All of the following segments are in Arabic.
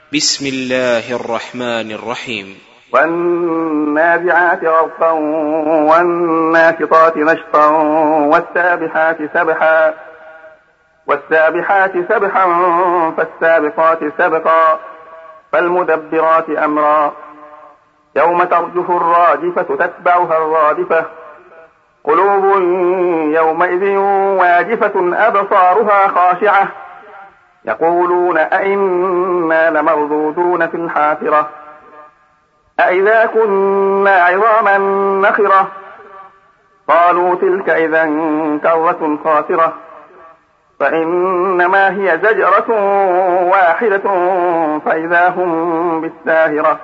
بسم الله الرحمن الرحيم. والنازعات غرقا والناشطات نشطا والسابحات سبحا فالسابقات سبقا فالمدبرات أمرا يوم ترجف الراجفة تتبعها الرادفة قلوب يومئذ واجفة أبصارها خاشعة يقولون أئنا لمردودون في الحافرة أئذا كنا عظاما نخرة قالوا تلك إذا كرة خاسرة فإنما هي زجرة واحدة فإذا هم بالساهرة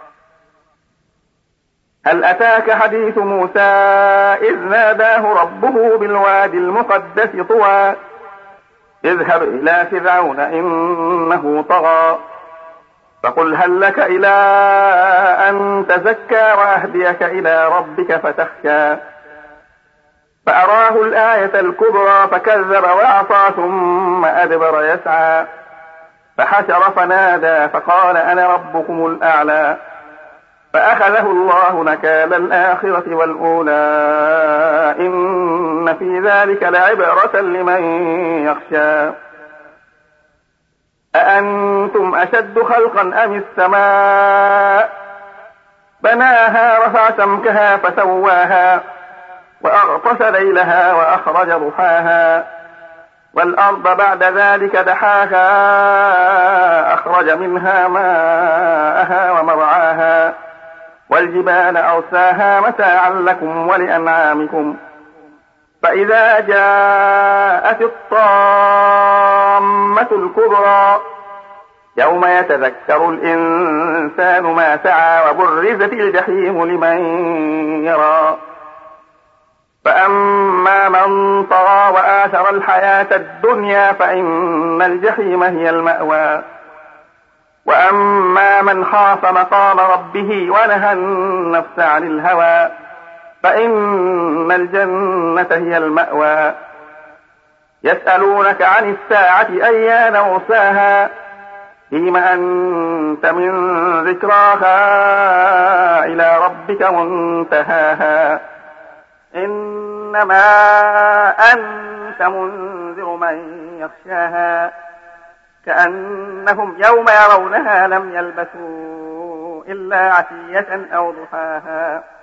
هل أتاك حديث موسى إذ ناداه ربه بالوادي المقدس طوى اذهب إلى فرعون إنه طغى فقل هل لك إلى أن تزكى وأهديك إلى ربك فتخشى فأراه الآية الكبرى فكذب وعصى ثم أدبر يسعى فحشر فنادى فقال أنا ربكم الأعلى فأخذه الله نكال الآخرة والأولى إن في ذلك لعبرة لمن يخشى أأنتم أشد خلقا أم السماء بناها رفع سمكها فسواها وأغطش ليلها وأخرج ضحاها والأرض بعد ذلك دحاها أخرج منها ماءها ومرعاها والجبال أرساها متاعا لكم ولأنعامكم فإذا جاءت الطامة الكبرى يوم يتذكر الإنسان ما سعى وبرزت الجحيم لمن يرى فأما من طغى وآثر الحياة الدنيا فإن الجحيم هي المأوى وأما من خاف مقام ربه ونهى النفس عن الهوى فإن الجنة هي المأوى يسألونك عن الساعة أيان مرساها فيم أنت من ذكراها إلى ربك منتهاها إنما أنت منذر من يخشاها كأنهم يوم يرونها لم يلبثوا إلا عشية أو ضحاها